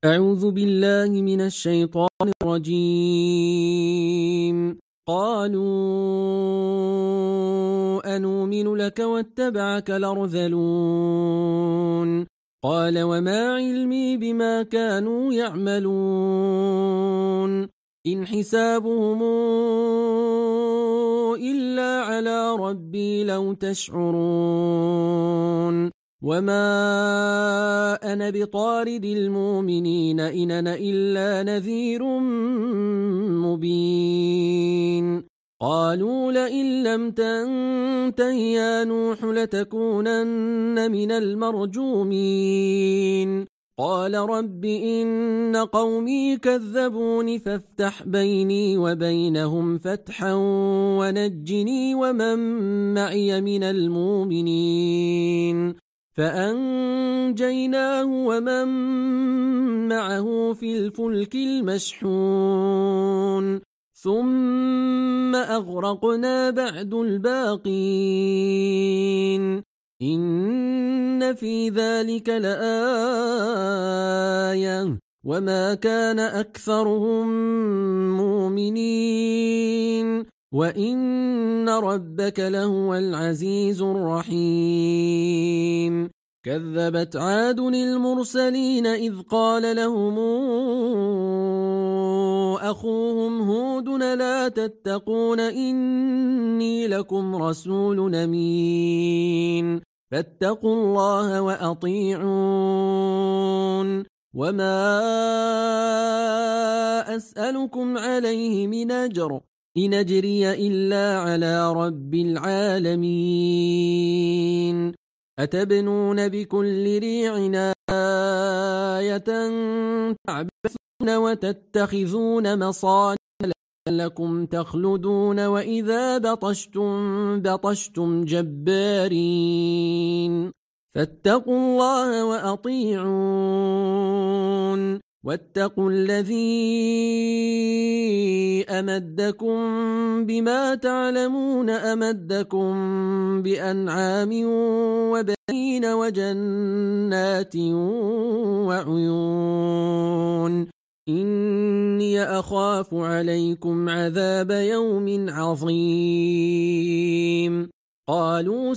أعوذ بالله من الشيطان الرجيم. قالوا أنؤمن لك واتبعك الأرذلون قال وما علمي بما كانوا يعملون إن حسابهم إلا على ربي لو تشعرون وما أنا بطارد المؤمنين إن أنا إلا نذير مبين قالوا لئن لم تنته يا نوح لتكونن من المرجومين قال رب إن قومي كذبون فافتح بيني وبينهم فتحا ونجني ومن معي من المؤمنين فأنجيناه ومن معه في الفلك المشحون ثم أغرقنا بعد الباقين إن في ذلك لآية وما كان أكثرهم مؤمنين وإن ربك لهو العزيز الرحيم كذبت عاد المرسلين إذ قال لهم أخوهم هود لا تتقون إني لكم رسول أمين فاتقوا الله وأطيعون وما أسألكم عليه من أجر إن أجري إلا على رب العالمين أتبنون بكل ريع آية تعبثون وتتخذون مصانع لكم تخلدون وإذا بطشتم جبارين فاتقوا الله وأطيعون واتقوا الذي أمدكم بما تعلمون أمدكم بأنعام وبنين وجنات وعيون إني أخاف عليكم عذاب يوم عظيم قالوا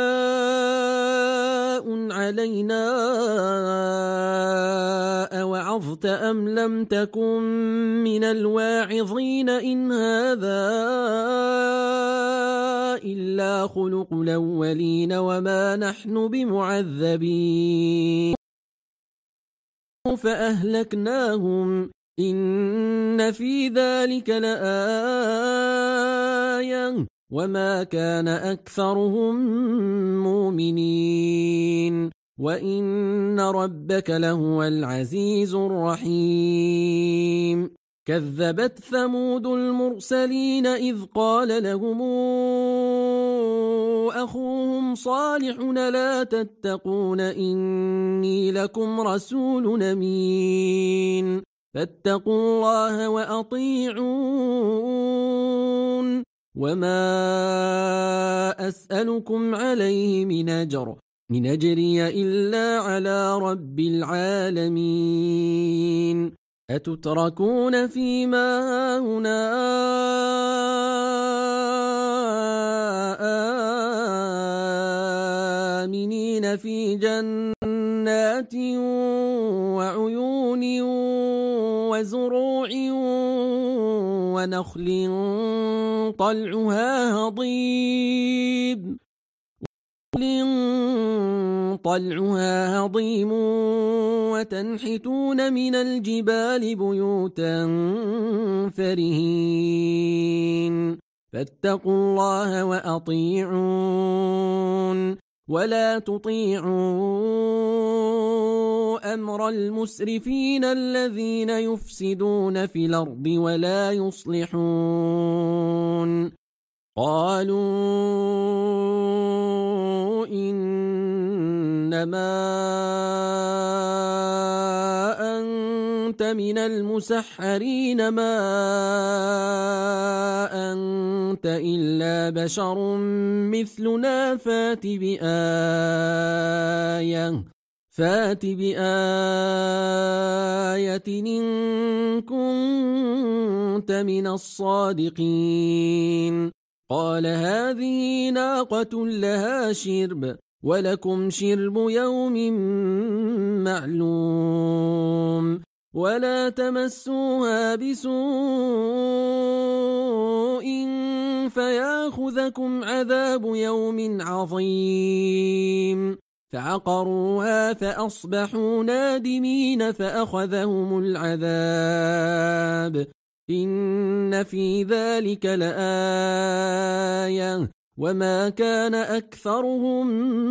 سواء علينا أوعظت أم لم تكن من الواعظين إن هذا إلا خلق الأولين وما نحن بمعذبين فأهلكناهم إن في ذلك لآية وما كان أكثرهم مؤمنين وإن ربك لهو العزيز الرحيم كذبت ثمود المرسلين إذ قال لهم أخوهم صالح لا تتقون إني لكم رسول أمين فاتقوا الله وأطيعون وما أسألكم عليه من أجر إن أجري إلا على رب العالمين أتتركون فيما هاهنا آمنين في جنات وعيون وزروع ونخل طلعها هضيم وتنحتون من الجبال بيوتا فرهين فاتقوا الله وأطيعون ولا تطيعوا أمر المسرفين الذين يفسدون في الأرض ولا يصلحون قالوا إنما أنت من المسحرين ما أنت إلا بشر مثلنا فات بآية بينات إن كنت من الصادقين. قال هذه ناقة لها شرب ولكم شرب يوم معلوم ولا تمسوها بسوء فياخذكم عذاب يوم عظيم. فعقروها فأصبحوا نادمين فأخذهم العذاب. إن في ذلك لآية وما كان أكثرهم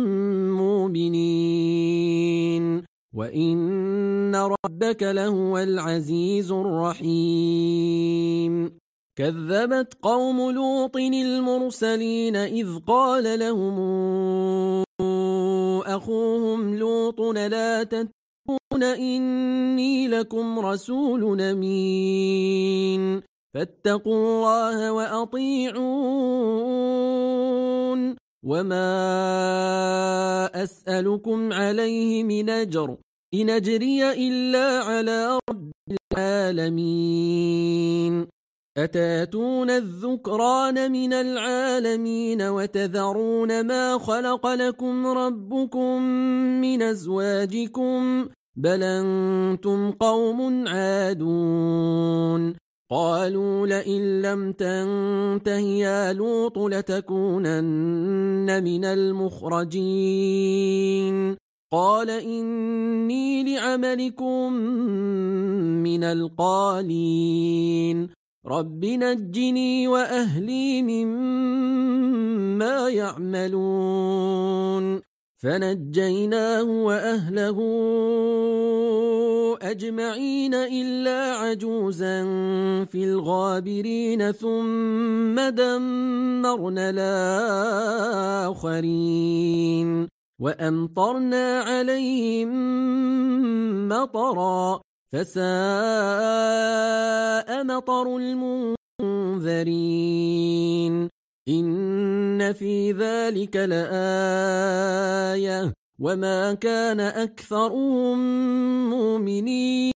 مؤمنين وإن ربك لهو العزيز الرحيم. كذبت قوم لوط المرسلين إذ قال لهم أخوهم لوط لا تتقون إني لكم رسول أمين فاتقوا الله وأطيعون وما أسألكم عليه من أجر إن أجري إلا على رب العالمين. أتاتون الذكران من العالمين وتذرون ما خلق لكم ربكم من أزواجكم بل أنتم قوم عادون. قالوا لئن لم تنته يا لوط لتكونن من المخرجين. قال إني لعملكم من القالين رب نجني وأهلي مما يعملون. فنجيناه وأهله أجمعين إلا عجوزا في الغابرين ثم دمرنا الآخرين وأمطرنا عليهم مطرا فساء مطر المنذرين. إن في ذلك لآية وما كان أكثرهم مؤمنين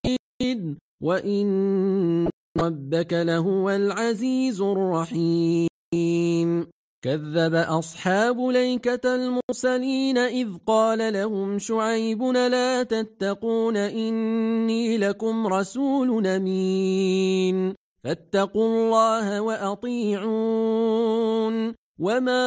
وإن ربك لهو العزيز الرحيم. كذب أصحاب ليكة المرسلين إذ قال لهم شعيب لا تتقون إني لكم رسول أمين فاتقوا الله وأطيعون وما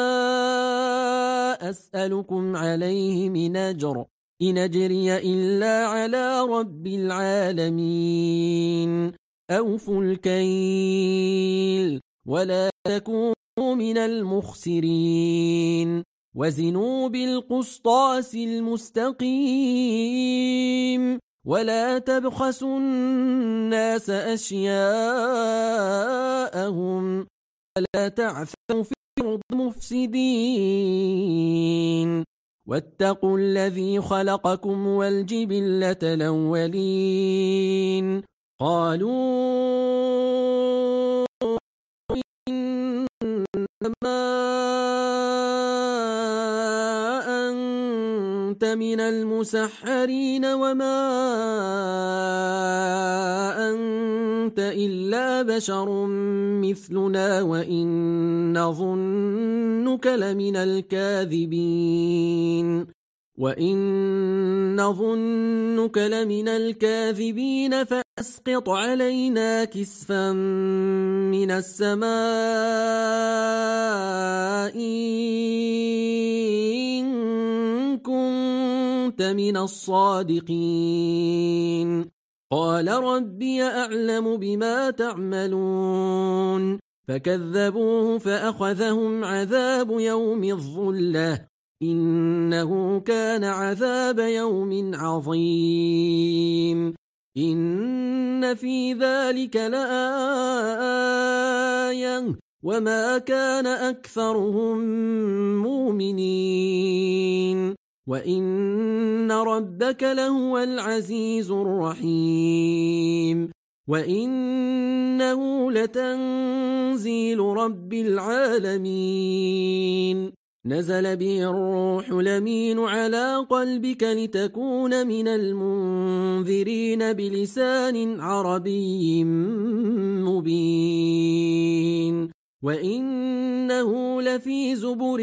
أسألكم عليه من أجر إن أجري إلا على رب العالمين. أوفوا الكيل ولا تكونوا من المخسرين وزنوا بالقسطاس المستقيم ولا تبخسوا الناس أشياءهم ولا تعثوا في الأرض مفسدين واتقوا الذي خلقكم والجبلة الأولين. قالوا إنما أنت من المسحرين وما أنت إلا بشر مثلنا وإن نظنك لمن الكاذبين فأسقط علينا كسفا من السماء إن كنت من الصادقين. قال ربي أعلم بما تعملون فكذبوه فأخذهم عذاب يوم الظلة إنه كان عذاب يوم عظيم. إن في ذلك لآية وما كان أكثرهم مؤمنين وإن ربك لهو العزيز الرحيم. وإنه لتنزيل رب العالمين نزل به الروح الأمين على قلبك لتكون من المنذرين بلسان عربي مبين وإنه لفي زبر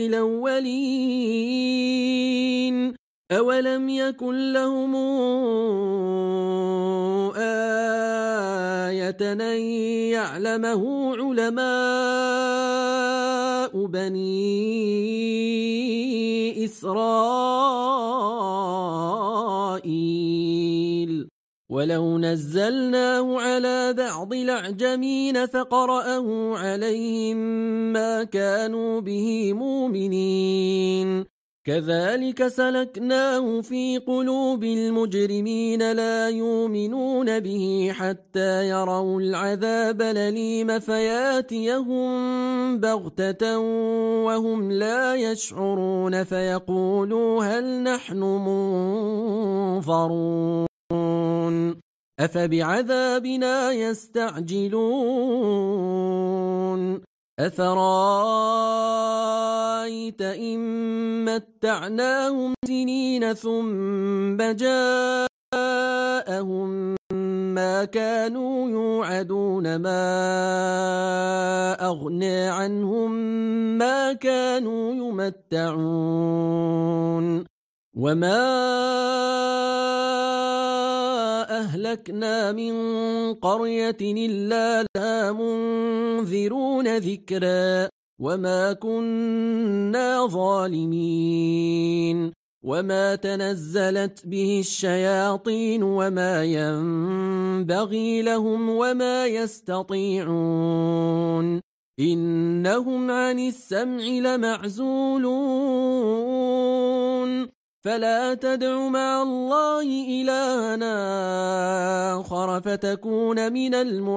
الأولين أولم يكن لهم آية أن يعلمه علماء بني إسرائيل ولو نزلناه على بعض الأعجمين فقرأه عليهم ما كانوا به مؤمنين كذلك سلكناه في قلوب المجرمين لا يؤمنون به حتى يروا العذاب الأليم فياتيهم بغتة وهم لا يشعرون فيقولوا هل نحن منظرون أفبعذابنا يستعجلون أفرأيت إن متعناهم سنين ثم جاءهم ما كانوا يوعدون ما أغنى عنهم ما كانوا يمتعون وما أهلكنا من قرية إلا لها منذرون ذكرا وما كنا ظالمين وما تنزلت به الشياطين وما ينبغي لهم وما يستطيعون إنهم عن السمع لمعزولون فلا تدع مع الله إلهنا آخر فتكون من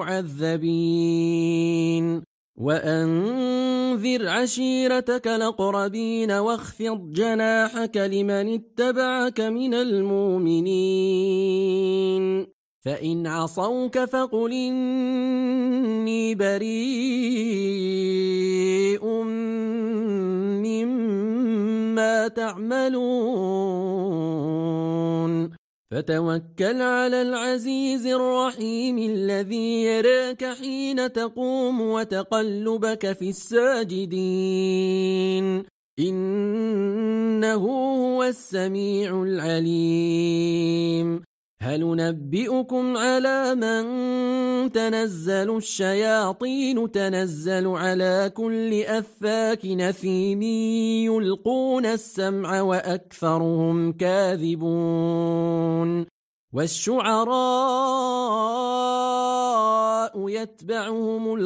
المعذبين وأنذر عشيرتك الأقربين واخفض جناحك لمن اتبعك من المؤمنين فإن عصوك فقل إني بريء مما تعملون فتوكل على العزيز الرحيم الذي يراك حين تقوم وتقلبك في الساجدين إنه هو السميع العليم هل ننبئكم على من تنزل الشياطين تنزل على كل أفاك نثيم يلقون السمع وأكثرهم كاذبون والشعراء يتبعهم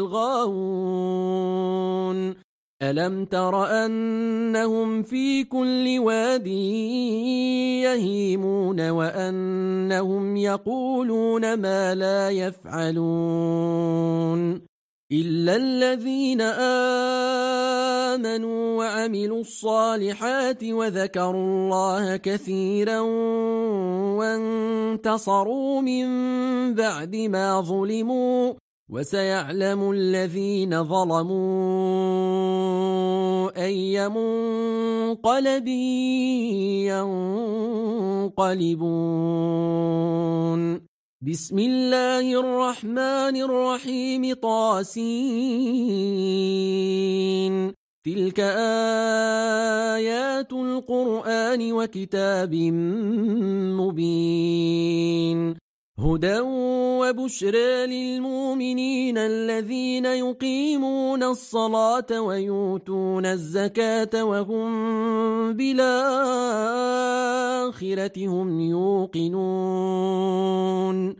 الغاوون ألم تر أنهم في كل واد يهيمون وأنهم يقولون ما لا يفعلون إلا الذين آمنوا وعملوا الصالحات وذكروا الله كثيرا وانتصروا من بعد ما ظلموا وسيعلم الذين ظلموا أي منقلب ينقلبون بسم الله الرحمن الرحيم طاسين تلك آيات القرآن وكتاب مبين هدى وبشرى للمؤمنين الذين يقيمون الصلاة ويؤتون الزكاة وهم بالآخرة هم يوقنون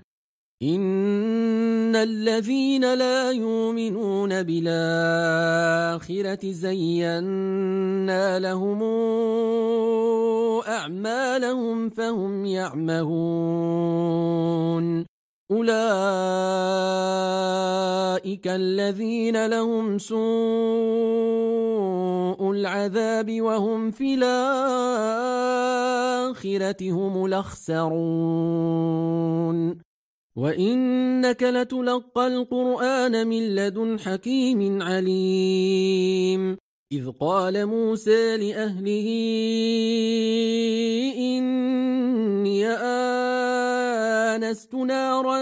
إن الذين لا يؤمنون بالآخرة زينا لهم أعمالهم فهم يعمهون أولئك الذين لهم سوء العذاب وهم في الآخرة هم الأخسرون وإنك لتلقى القرآن من لدن حكيم عليم إذ قال موسى لأهله إني آنست نارا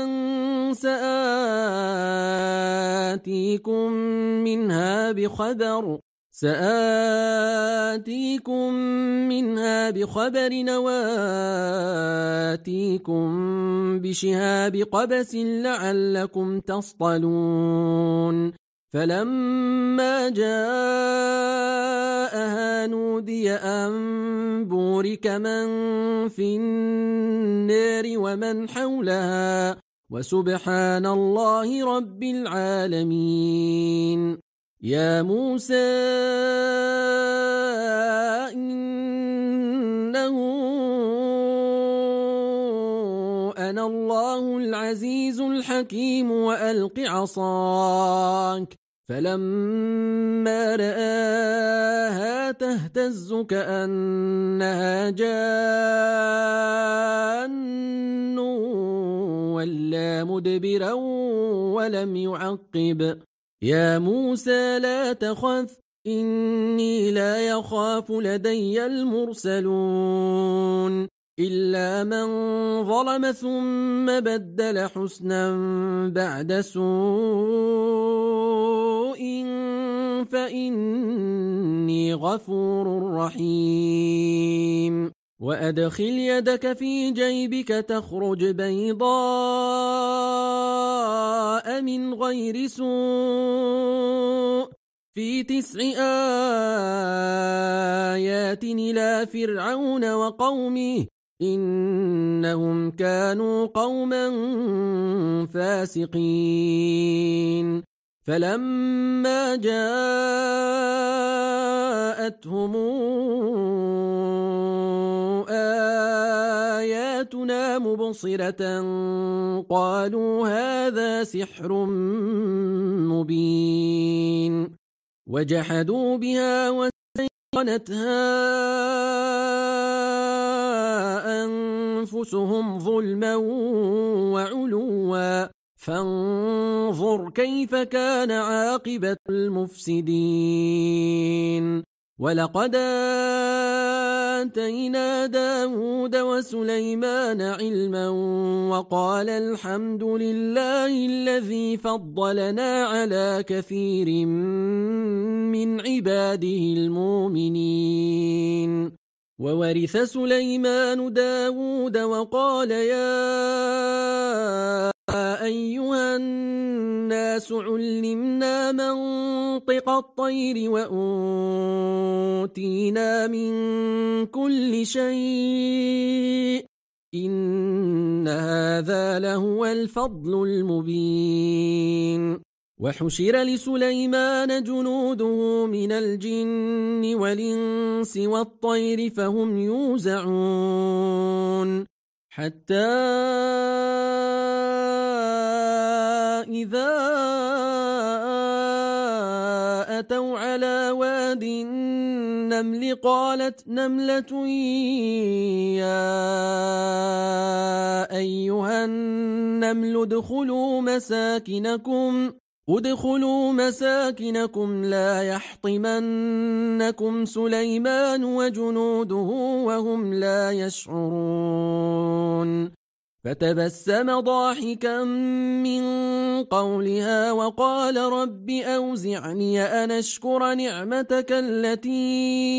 سآتيكم منها بخبر وآتيكم بشهاب قبس لعلكم تصطلون فلما جاءها نودي أن بورك من في النار ومن حولها وسبحان الله رب العالمين يا موسى إنه أنا الله العزيز الحكيم وألق عصاك فلما رآها تهتز كأنها جان ولا مدبرا ولم يعقب يا موسى لا تخف إني لا يخاف لدي المرسلون إلا من ظلم ثم بدل حسنا بعد سوء فإني غفور رحيم وأدخل يدك في جيبك تخرج بيضاء من غير سوء في 9 آيات إلى فرعون وقومه إنهم كانوا قوما فاسقين فلما جاءتهم آياتنا مبصرة قالوا هذا سحر مبين وجحدوا بها واستيقنتها أنفسهم ظلما وعلوا فانظر كيف كان عاقبة المفسدين ولقد آتينا داود وسليمان علما وقال الحمد لله الذي فضلنا على كثير من عباده المؤمنين وورث سليمان داود وقال يا أيها الناس علمنا منطق الطير وأوتينا من كل شيء إن هذا لهو الفضل المبين وحشر لسليمان جنوده من الجن والإنس والطير فهم يوزعون حتى إذا أتوا على واد النمل قالت نملة يا أيها النمل ادخلوا مساكنكم لا يحطمنكم سليمان وجنوده وهم لا يشعرون فتبسم ضاحكا من قولها وقال رب أوزعني أن أشكر نعمتك التي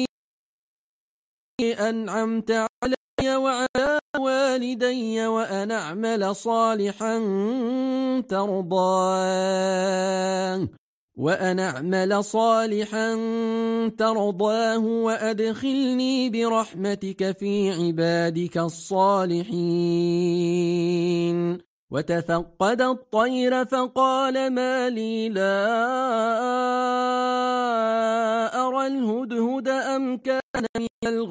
أنعمت علي وعلى والدي وأن أعمل صالحا ترضاه وأدخلني برحمتك في عبادك الصالحين وتفقد الطير فقال ما لي لا أرى الهدهد أم كان من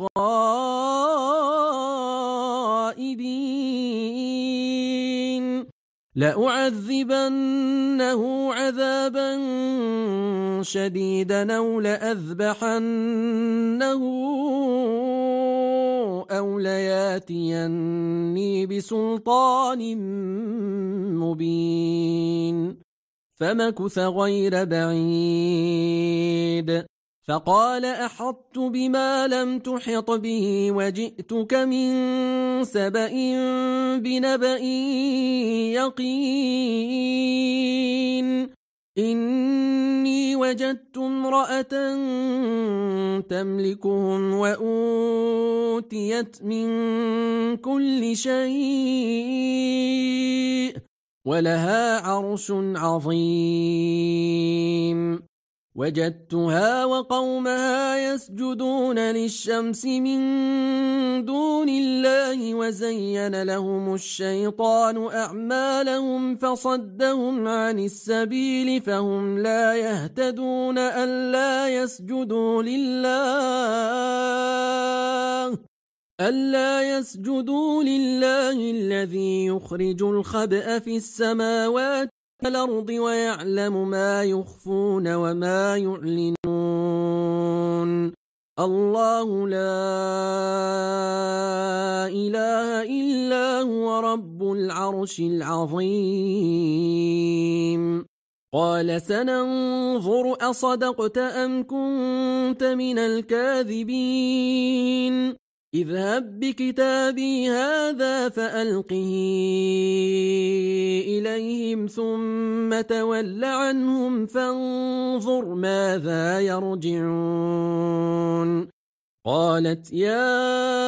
الغائبين لأعذبنه عذابا شديدا أو لأذبحنه أو لياتيني بسلطان مبين فمكث غير بعيد فقال أحطت بما لم تحط به وجئتك من سبأ بنبأ يقين إني وجدت امرأة تملكهم وأوتيت من كل شيء ولها عرش عظيم وجدتها وقومها يسجدون للشمس من دون الله وزين لهم الشيطان أعمالهم فصدهم عن السبيل فهم لا يهتدون ألا يسجدوا لله الذي يخرج الخبأ في السماوات والأرض ويعلم ما يخفون وما يعلنون الله لا إله إلا هو رب العرش العظيم قال سننظر أصدقت أم كنت من الكاذبين اذهب بكتابي هذا فألقه إليهم ثم تول عنهم فانظر ماذا يرجعون قالت يا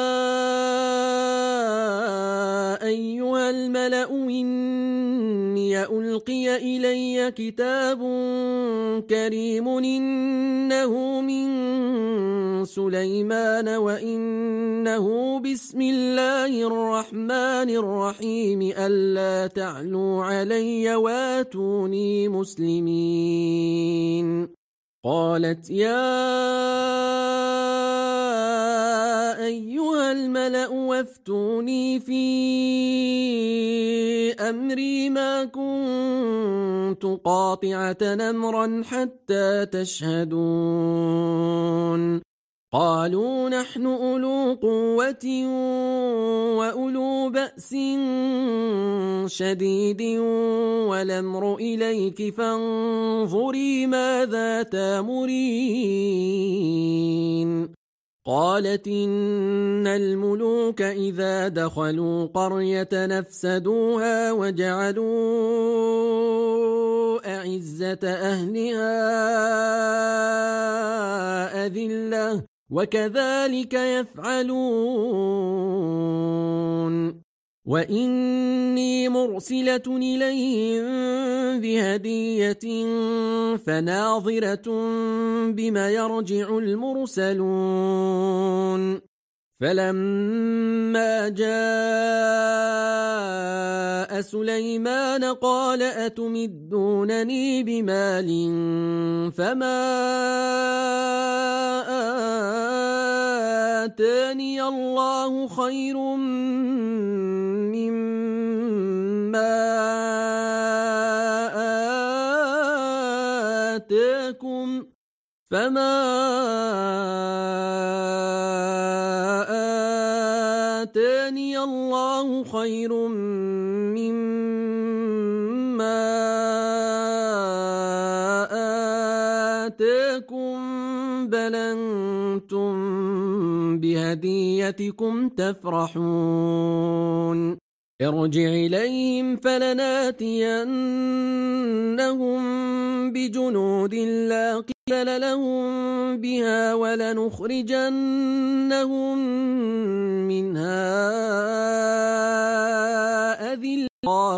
أيها الملأ إني ألقي إلي كتاب كريم إنه من سليمان وإنه بسم الله الرحمن الرحيم ألا تعلوا علي واتوني مسلمين قالت يا أيها الملأ وافتوني في أمري ما كنت قاطعة أمرا حتى تشهدون قالوا نحن أولو قوة وأولو بأس شديد والأمر إليك فانظري ماذا تأمرين قالت إن الملوك إذا دخلوا قرية نفسدوها وجعلوا أعزة أهلها أذلة وكذلك يفعلون وإني مرسلة إليهم بهدية فناظرة بما يرجع المرسلون فلما جاء سليمان قال أتمدونني بمال فما آتاني الله خير مما آتاكم فما آتاني الله خير مما آتاكم بل أنتم بهديتكم تفرحون ارجع إليهم فلناتينهم بجنود لا قبل لهم بها ولنخرجنهم منها أذلة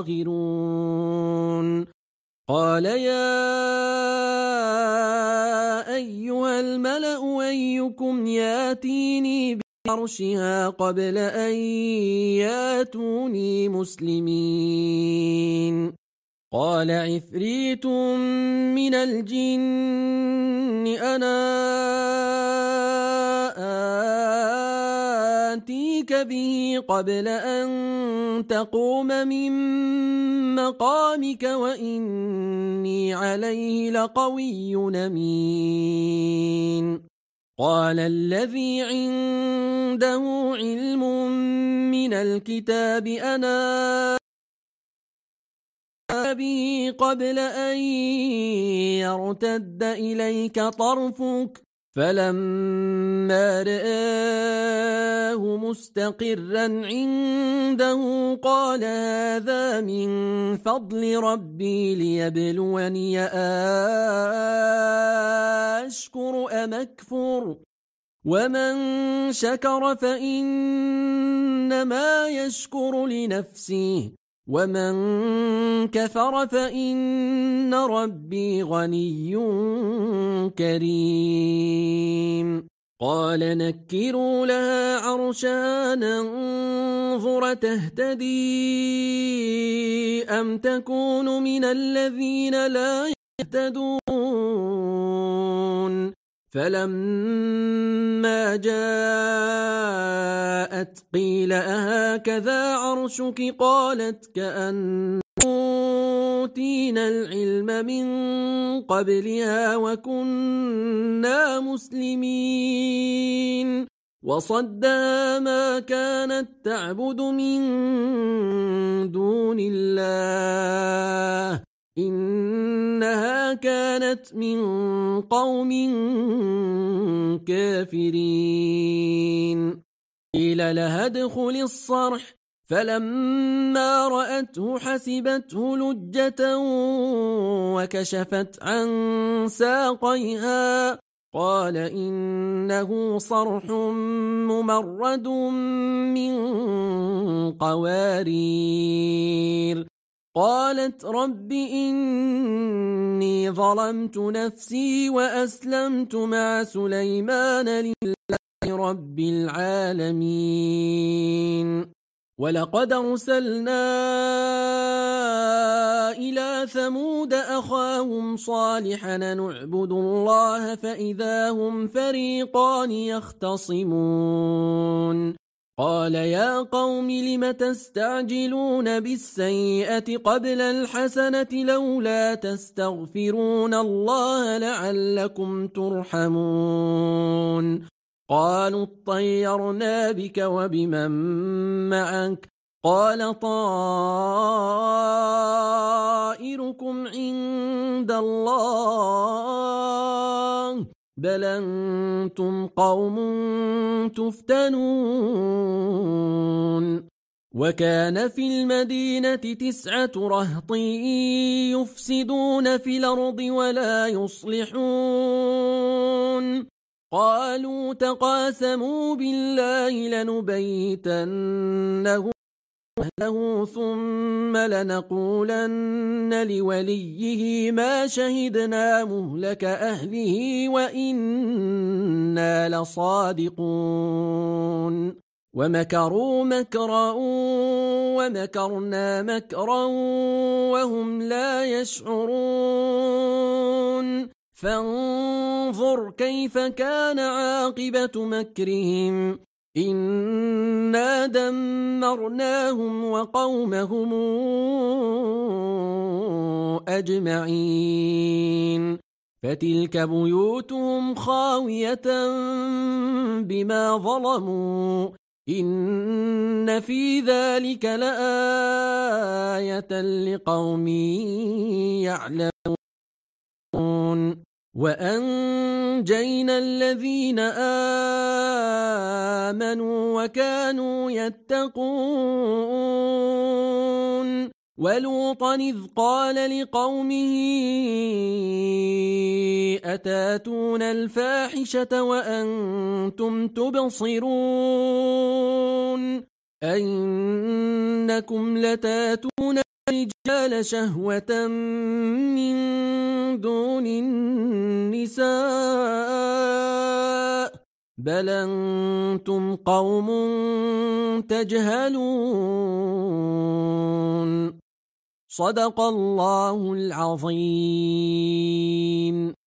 صاغرون قال يا أيها الملأ أيكم ياتيني بعرشها قبل أن ياتوني مسلمين قال عفريت من الجن أنا آتيك به قبل أن تقوم من مقامك وإني عليه لقوي أمين قال الذي عنده علم من الكتاب أنا به قبل أن يرتد إليك طرفك فلما رآه مستقرا عنده قال هذا من فضل ربي ليبلوني أشكر أم أكفر ومن شكر فإنما يشكر لنفسه ومن كفر فإن ربي غني كريم قال نكروا لها عرشها ننظر تهتدي أم تكون من الذين لا يهتدون فلما جاءت قيل أهكذا عرشك قالت كأنه أوتينا العلم من قبلها وكنا مسلمين وصدها ما كانت تعبد من دون الله إنها كانت من قوم كافرين قيل لها ادخل الصرح فلما رأته حسبته لجة وكشفت عن ساقيها قال إنه صرح ممرد من قوارير قالت رب إني ظلمت نفسي وأسلمت مع سليمان لله رب العالمين ولقد أرسلنا إلى ثمود أخاهم صالحا نعبد الله فإذا هم فريقان يختصمون قال يا قوم لم تستعجلون بالسيئة قبل الحسنة لولا تستغفرون الله لعلكم ترحمون قالوا اطيرنا بك وبمن معك قال طائركم عند الله بل أنتم قوم تفتنون وكان في المدينة 9 رهط يفسدون في الأرض ولا يصلحون قالوا تقاسموا بالله لنبيتنه له ثم لنقولن لوليه ما شهدنا مهلك أهله وإنا لصادقون ومكروا مكرا ومكرنا مكرا وهم لا يشعرون فانظر كيف كان عاقبة مكرهم إنا دمرناهم وقومهم أجمعين فتلك بيوتهم خاوية بما ظلموا إن في ذلك لآية لقوم يعلمون وأنجينا الذين آمنوا وكانوا يتقون ولوطا إذ قال لقومه أتاتون الفاحشة وأنتم تبصرون أئنكم لتاتون الرجال شهوة من دون النساء بل أنتم قوم تجهلون صدق الله العظيم.